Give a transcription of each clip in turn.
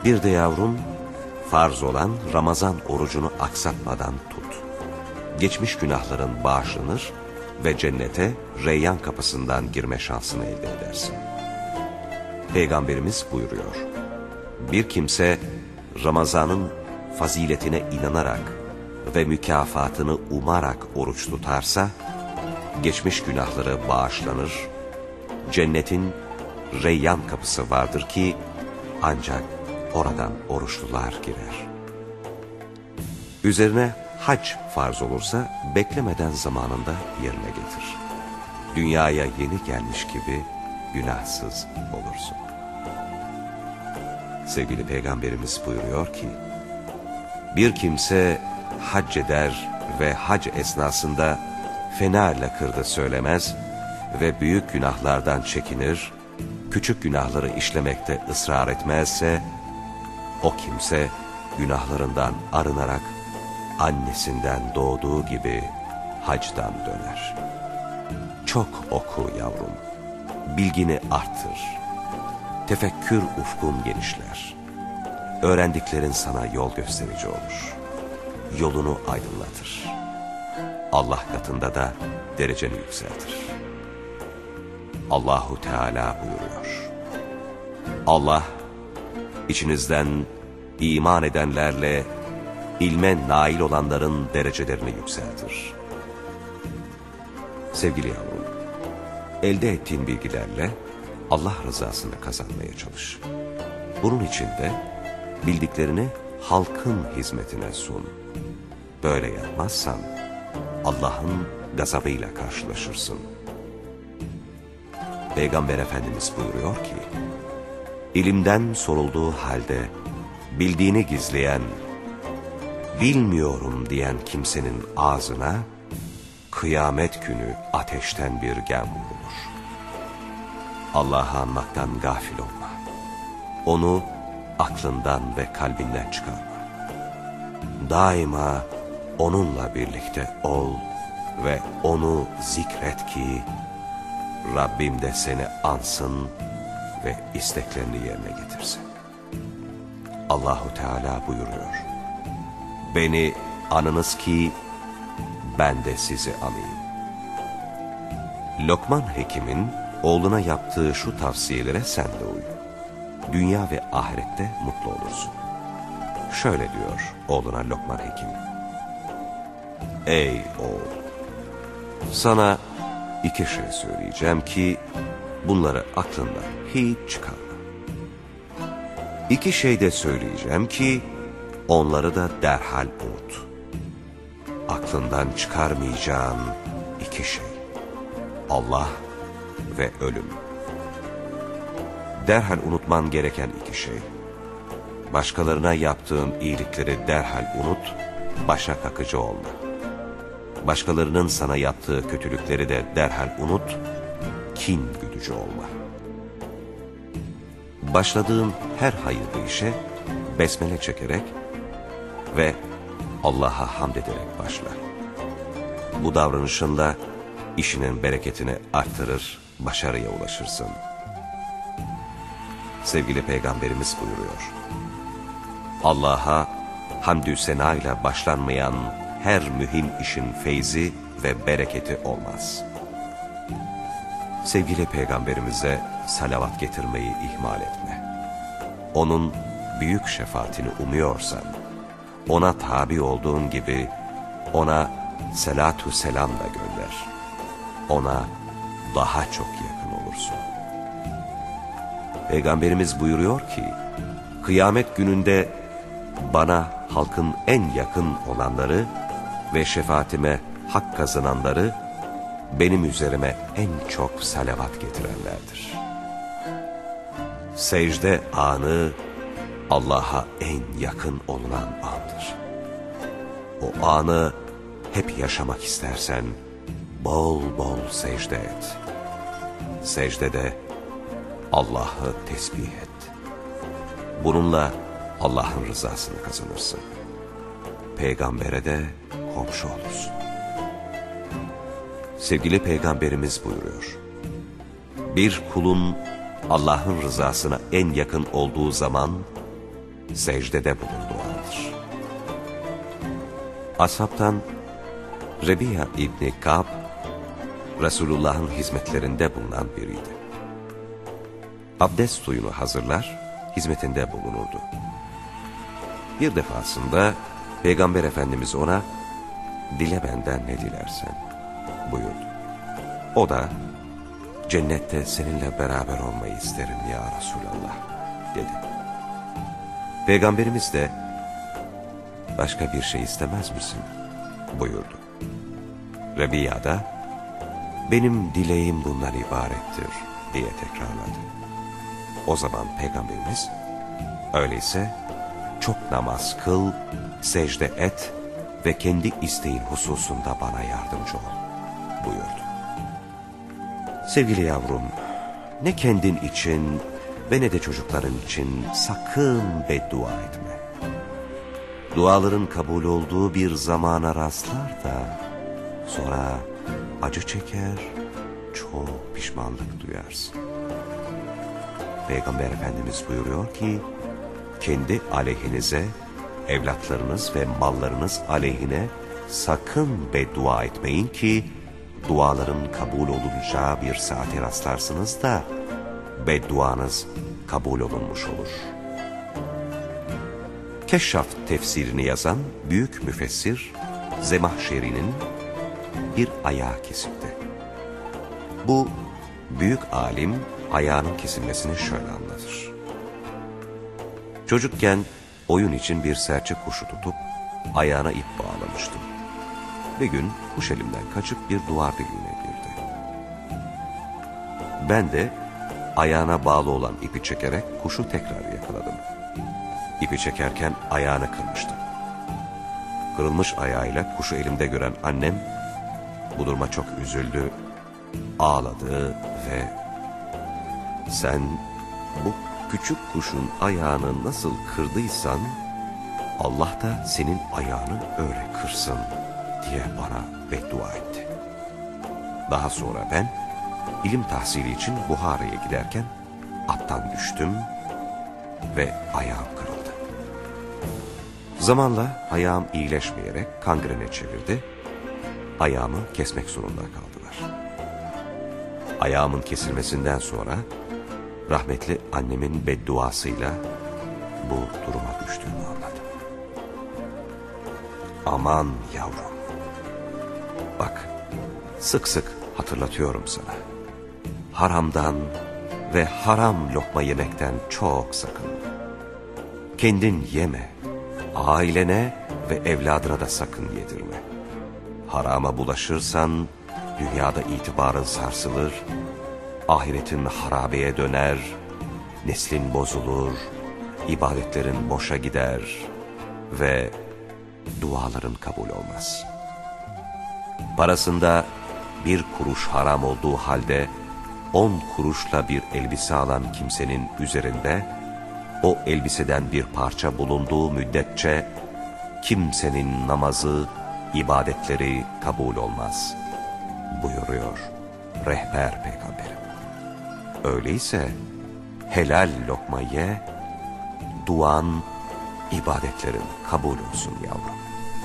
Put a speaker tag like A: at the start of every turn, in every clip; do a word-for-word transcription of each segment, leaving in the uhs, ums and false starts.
A: Bir de yavrum, farz olan Ramazan orucunu aksatmadan tut. Geçmiş günahların bağışlanır ve cennete Reyyan kapısından girme şansını elde edersin. Peygamberimiz buyuruyor, bir kimse Ramazan'ın faziletine inanarak ve mükafatını umarak oruç tutarsa, geçmiş günahları bağışlanır, cennetin Reyyan kapısı vardır ki ancak oradan oruçlular girer. Üzerine hac farz olursa beklemeden zamanında yerine getir. Dünyaya yeni gelmiş gibi günahsız olursun. Sevgili Peygamberimiz buyuruyor ki, bir kimse hac eder ve hac esnasında fena lakırdı söylemez ve büyük günahlardan çekinir, küçük günahları işlemekte ısrar etmezse, o kimse günahlarından arınarak annesinden doğduğu gibi hacdan döner. Çok oku yavrum, bilgini arttır, tefekkür ufkun genişler. Öğrendiklerin sana yol gösterici olur, yolunu aydınlatır. Allah katında da dereceni yükseltir. Allahu Teala buyuruyor, Allah içinizden iman edenlerle ilme nail olanların derecelerini yükseltir. Sevgili yavrum, elde ettiğin bilgilerle Allah rızasını kazanmaya çalış. Bunun için de bildiklerini halkın hizmetine sun. Böyle yapmazsan Allah'ın gazabıyla karşılaşırsın. Peygamber Efendimiz buyuruyor ki, ilimden sorulduğu halde bildiğini gizleyen, bilmiyorum diyen kimsenin ağzına kıyamet günü ateşten bir gem vurulur. Allah'ı anmaktan gafil olma. Onu aklından ve kalbinden çıkarma. Daima onunla birlikte ol ve onu zikret ki Rabbim de seni ansın ve isteklerini yerine getirsin. Allahu Teala buyuruyor, beni anınız ki ben de sizi anayım. Lokman Hekim'in oğluna yaptığı şu tavsiyelere sen de uy. Dünya ve ahirette mutlu olursun. Şöyle diyor oğluna Lokman Hekim, ey oğul, sana iki şey söyleyeceğim ki bunları aklından hiç çıkarma. İki şey de söyleyeceğim ki onları da derhal unut. Aklından çıkarmayacağın iki şey: Allah ve ölüm. Derhal unutman gereken iki şey: başkalarına yaptığın iyilikleri derhal unut, başa kakıcı olma. Başkalarının sana yaptığı kötülükleri de derhal unut, kin güdücü olma. Başladığın her hayırlı işe besmele çekerek ve Allah'a hamd ederek başla. Bu davranışınla işinin bereketini arttırır, başarıya ulaşırsın. Sevgili Peygamberimiz buyuruyor, Allah'a hamdü sena ile başlanmayan her mühim işin feyzi ve bereketi olmaz. Sevgili Peygamberimize salavat getirmeyi ihmal etme. Onun büyük şefaatini umuyorsan, ona tabi olduğun gibi ona selatü selam da gönder. Ona daha çok yakın olursun. Peygamberimiz buyuruyor ki, kıyamet gününde bana halkın en yakın olanları ve şefaatime hak kazananları benim üzerime en çok salavat getirenlerdir. Secde anı Allah'a en yakın olunan andır. O anı hep yaşamak istersen bol bol secde et. Secdede Allah'ı tesbih et. Bununla Allah'ın rızasını kazanırsın. Peygambere de komşu olursun. Sevgili Peygamberimiz buyuruyor, bir kulun Allah'ın rızasına en yakın olduğu zaman secdede bulunduğudur. Ashabtan Rebiya İbni Ka'b, Resulullah'ın hizmetlerinde bulunan biriydi. Abdest suyunu hazırlar, hizmetinde bulunurdu. Bir defasında Peygamber Efendimiz ona, "Dile benden ne dilersen," buyurdu. O da, "Cennette seninle beraber olmayı isterim ya Resulallah," dedi. Peygamberimiz de, "Başka bir şey istemez misin?" buyurdu. Rebiya da, "Benim dileğim bundan ibarettir," diye tekrarladı. O zaman Peygamberimiz, "Öyleyse çok namaz kıl, secde et ve kendi isteğin hususunda bana yardımcı ol," buyurdu. Sevgili yavrum, ne kendin için ve ne de çocukların için sakın beddua etme. Duaların kabul olduğu bir zamana rastlar da sonra acı çeker, çok pişmanlık duyarsın. Peygamber Efendimiz buyuruyor ki, kendi aleyhinize, evlatlarınız ve mallarınız aleyhine sakın beddua etmeyin ki, duaların kabul olunacağı bir saate rastlarsınız da, bedduanız kabul olunmuş olur. Keşşaf tefsirini yazan büyük müfessir Zemahşeri'nin bir ayağı kesildi. Bu büyük alim ayağının kesilmesini şöyle anlatır. Çocukken oyun için bir serçe kuşu tutup ayağına ip bağlamıştım. Bir gün kuş elimden kaçıp bir duvar deliğine girdi. Ben de ayağına bağlı olan ipi çekerek kuşu tekrar yakaladım. İpi çekerken ayağını kırmıştım. Kırılmış ayağıyla kuşu elimde gören annem bu duruma çok üzüldü, ağladı ve "Sen bu küçük kuşun ayağını nasıl kırdıysan Allah da senin ayağını öyle kırsın," diye bana beddua etti. Daha sonra ben ilim tahsili için Buhara'ya giderken attan düştüm ve ayağım kırıldı. Zamanla ayağım iyileşmeyerek kangrene çevirdi. Ayağımı kesmek zorunda kaldılar. Ayağımın kesilmesinden sonra rahmetli annemin bedduasıyla bu duruma düştüğümü anladım. Aman yavrum, bak sık sık hatırlatıyorum sana. Haramdan ve haram lokma yemekten çok sakın. Kendin yeme, ailene ve evladına da sakın yedirme. Harama bulaşırsan dünyada itibarın sarsılır, ahiretin harabeye döner, neslin bozulur, ibadetlerin boşa gider ve duaların kabul olmaz. Parasında bir kuruş haram olduğu halde on kuruşla bir elbise alan kimsenin üzerinde o elbiseden bir parça bulunduğu müddetçe kimsenin namazı, ibadetleri kabul olmaz buyuruyor rehber peygamberim. Öyleyse helal lokma ye, duan, ibadetlerin kabul olsun yavrum.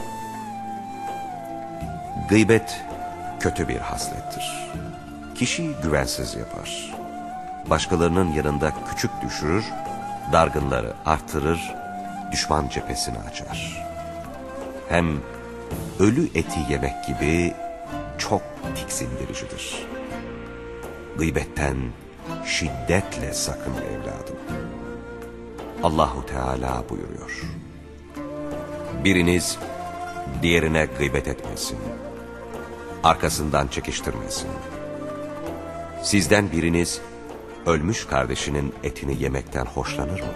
A: Gıybet kötü bir haslettir. Kişiyi güvensiz yapar. Başkalarının yanında küçük düşürür, dargınları artırır, düşman cephesini açar. Hem ölü eti yemek gibi çok tiksindiricidir. Gıybetten şiddetle sakın evladım. Allahu Teala buyuruyor: biriniz diğerine gıybet etmesin, arkasından çekiştirmesin. Sizden biriniz ölmüş kardeşinin etini yemekten hoşlanır mı?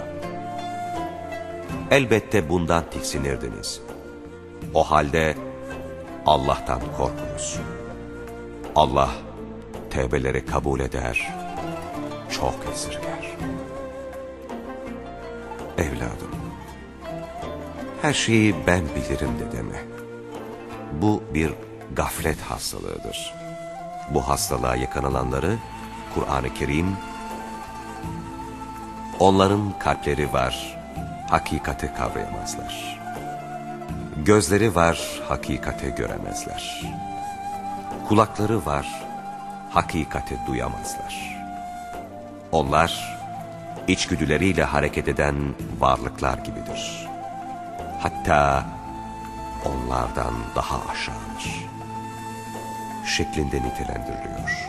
A: Elbette bundan tiksinirdiniz. O halde Allah'tan korkunuz. Allah tevbeleri kabul eder, çok esirger. Evladım, her şeyi ben bilirim de deme. Bu bir gaflet hastalığıdır. Bu hastalığa yakalananları Kur'an-ı Kerim, onların kalpleri var, hakikati kavrayamazlar. Gözleri var, hakikati göremezler. Kulakları var, hakikati duyamazlar. Onlar, içgüdüleriyle hareket eden varlıklar gibidir. Hatta onlardan daha aşağıdır şeklinde nitelendiriliyor.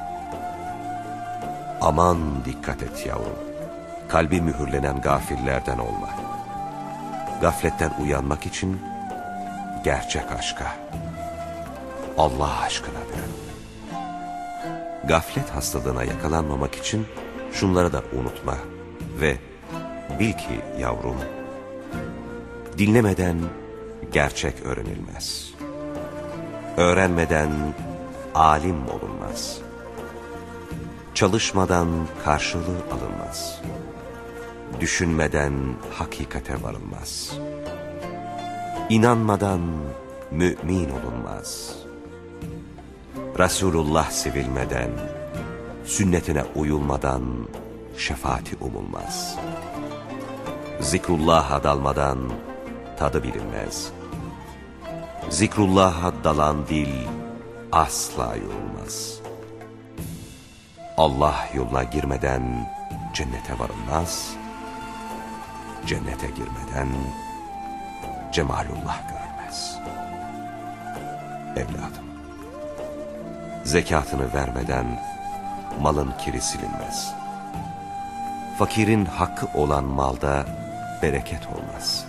A: Aman dikkat et yavrum, kalbi mühürlenen gafillerden olma. Gafletten uyanmak için gerçek aşka, Allah aşkına dön. Gaflet hastalığına yakalanmamak için şunları da unutma ve bil ki yavrum, dinlemeden gerçek öğrenilmez. Öğrenmeden alim olunmaz. Çalışmadan karşılığı alınmaz. Düşünmeden hakikate varılmaz. İnanmadan mümin olunmaz. Resulullah sevilmeden, sünnetine uyulmadan şefaati umulmaz. Zikrullah'a dalmadan tadı bilinmez. Zikrullah'a dalan dil asla yorulmaz. Allah yoluna girmeden cennete varılmaz. Cennete girmeden cemalullah görülmez. Evladım, zekatını vermeden malın kiri silinmez. Fakirin hakkı olan malda bereket olmaz.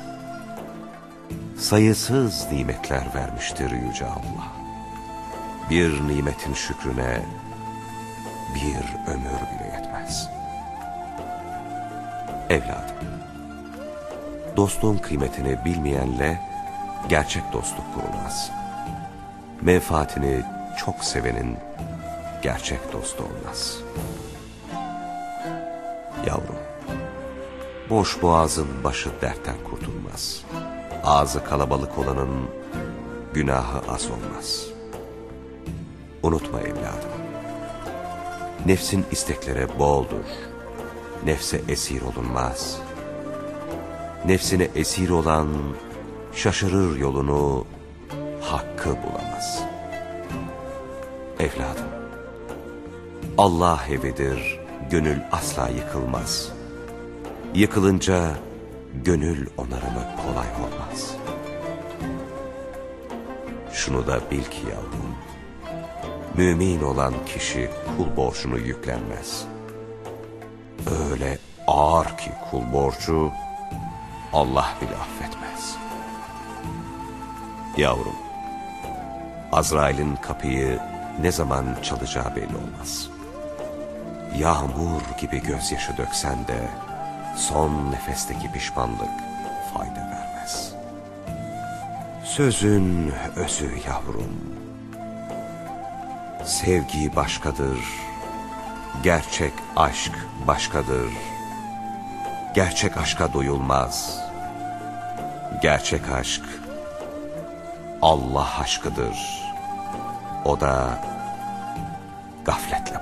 A: Sayısız nimetler vermiştir Yüce Allah. Bir nimetin şükrüne bir ömür bile yetmez. Evladım, dostluğun kıymetini bilmeyenle gerçek dostluk kurulmaz. Menfaatini çok sevenin gerçek dostu olmaz. Yavrum, boş boğazın başı dertten kurtulmaz. Ağzı kalabalık olanın günahı az olmaz. Unutma evladım, nefsin istekleri boldur. Nefse esir olunmaz. Nefsine esir olan şaşırır yolunu, hakkı bulamaz. Evladım, Allah evidir, gönül asla yıkılmaz. Yıkılınca gönül onarımı kolay olmaz. Şunu da bil ki yavrum, mümin olan kişi kul borcunu yüklenmez. Öyle ağır ki kul borcu, Allah bile affetmez. Yavrum, Azrail'in kapıyı ne zaman çalacağı belli olmaz. Yağmur gibi gözyaşı döksen de son nefesteki pişmanlık fayda vermez. Sözün özü yavrum, sevgi başkadır, gerçek aşk başkadır. Gerçek aşka doyulmaz. Gerçek aşk Allah aşkıdır. O da gafletle